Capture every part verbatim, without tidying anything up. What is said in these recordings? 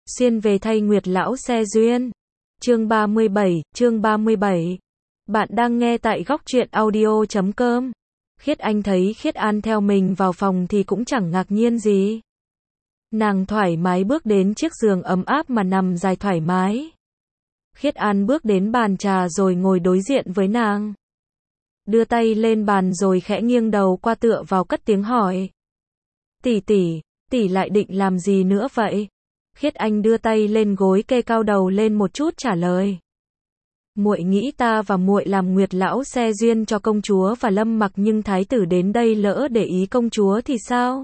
xuyên về thay Nguyệt lão xe duyên. Chương ba mươi bảy, chương ba mươi bảy. Bạn đang nghe tại góc truyện audio chấm com. Khiết Anh thấy Khiết An theo mình vào phòng thì cũng chẳng ngạc nhiên gì. Nàng thoải mái bước đến chiếc giường ấm áp mà nằm dài thoải mái. Khiết An bước đến bàn trà rồi ngồi đối diện với nàng. Đưa tay lên bàn rồi khẽ nghiêng đầu qua tựa vào cất tiếng hỏi. Tỷ tỷ, tỷ lại định làm gì nữa vậy? Khiết Anh đưa tay lên gối kê cao đầu lên một chút trả lời. Muội nghĩ ta và muội làm Nguyệt lão xe duyên cho công chúa và Lâm Mặc, nhưng thái tử đến đây lỡ để ý công chúa thì sao?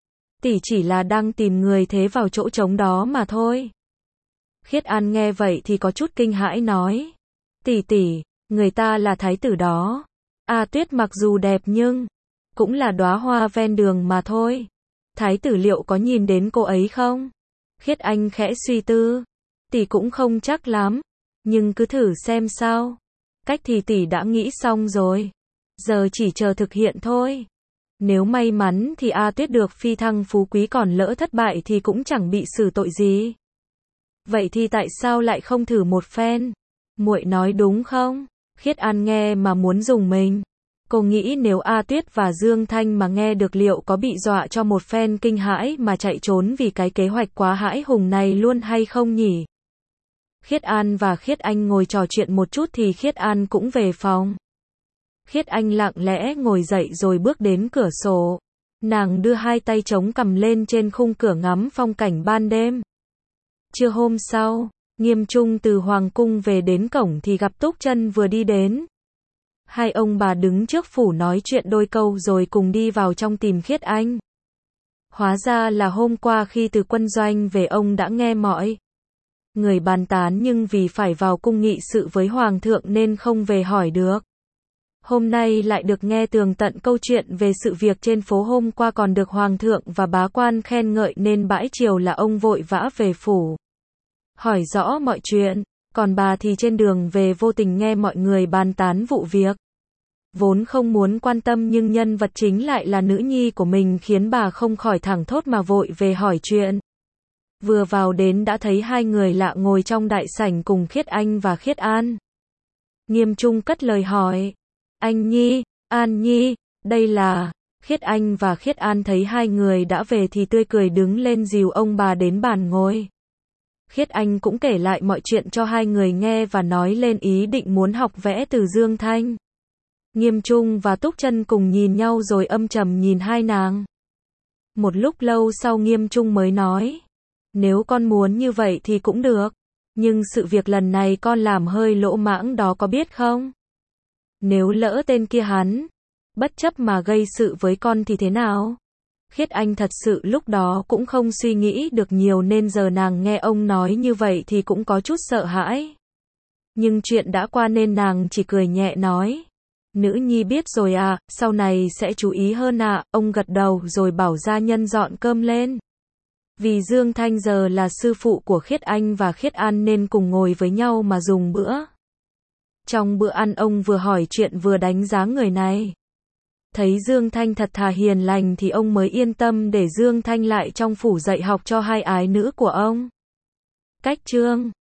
Tỷ chỉ là đang tìm người thế vào chỗ trống đó mà thôi. Khiết An nghe vậy thì có chút kinh hãi nói. Tỷ tỷ, người ta là thái tử đó. A Tuyết mặc dù đẹp nhưng cũng là đóa hoa ven đường mà thôi. Thái tử liệu có nhìn đến cô ấy không? Khiết Anh khẽ suy tư. Tỷ cũng không chắc lắm, nhưng cứ thử xem sao. Cách thì tỷ đã nghĩ xong rồi, giờ chỉ chờ thực hiện thôi. Nếu may mắn thì A Tuyết được phi thăng phú quý, còn lỡ thất bại thì cũng chẳng bị xử tội gì. Vậy thì tại sao lại không thử một phen? Muội nói đúng không? Khiết An nghe mà muốn rùng mình. Cô nghĩ nếu A Tuyết và Dương Thanh mà nghe được liệu có bị dọa cho một phen kinh hãi mà chạy trốn vì cái kế hoạch quá hãi hùng này luôn hay không nhỉ? Khiết An và Khiết Anh ngồi trò chuyện một chút thì Khiết An cũng về phòng. Khiết Anh lặng lẽ ngồi dậy rồi bước đến cửa sổ. Nàng đưa hai tay chống cằm lên trên khung cửa ngắm phong cảnh ban đêm. Trưa hôm sau, Nghiêm Trung từ Hoàng cung về đến cổng thì gặp Túc Chân vừa đi đến. Hai ông bà đứng trước phủ nói chuyện đôi câu rồi cùng đi vào trong tìm Khiết Anh. Hóa ra là hôm qua khi từ quân doanh về ông đã nghe mọi người bàn tán, nhưng vì phải vào cung nghị sự với Hoàng thượng nên không về hỏi được. Hôm nay lại được nghe tường tận câu chuyện về sự việc trên phố hôm qua, còn được Hoàng thượng và bá quan khen ngợi nên bãi chiều là ông vội vã về phủ hỏi rõ mọi chuyện. Còn bà thì trên đường về vô tình nghe mọi người bàn tán vụ việc. Vốn không muốn quan tâm nhưng nhân vật chính lại là nữ nhi của mình khiến bà không khỏi thẳng thốt mà vội về hỏi chuyện. Vừa vào đến đã thấy hai người lạ ngồi trong đại sảnh cùng Khiết Anh và Khiết An. Nghiêm Trung cất lời hỏi. Anh Nhi, An Nhi, đây là... Khiết Anh và Khiết An thấy hai người đã về thì tươi cười đứng lên dìu ông bà đến bàn ngồi. Khiết Anh cũng kể lại mọi chuyện cho hai người nghe và nói lên ý định muốn học vẽ từ Dương Thanh. Nghiêm Trung và Túc Chân cùng nhìn nhau rồi âm trầm nhìn hai nàng. Một lúc lâu sau Nghiêm Trung mới nói. Nếu con muốn như vậy thì cũng được. Nhưng sự việc lần này con làm hơi lỗ mãng đó có biết không? Nếu lỡ tên kia hắn bất chấp mà gây sự với con thì thế nào? Khiết Anh thật sự lúc đó cũng không suy nghĩ được nhiều nên giờ nàng nghe ông nói như vậy thì cũng có chút sợ hãi. Nhưng chuyện đã qua nên nàng chỉ cười nhẹ nói. Nữ nhi biết rồi à, sau này sẽ chú ý hơn ạ. À. Ông gật đầu rồi bảo gia nhân dọn cơm lên. Vì Dương Thanh giờ là sư phụ của Khiết Anh và Khiết An nên cùng ngồi với nhau mà dùng bữa. Trong bữa ăn ông vừa hỏi chuyện vừa đánh giá người này. Thấy Dương Thanh thật thà hiền lành thì ông mới yên tâm để Dương Thanh lại trong phủ dạy học cho hai ái nữ của ông. Cách chương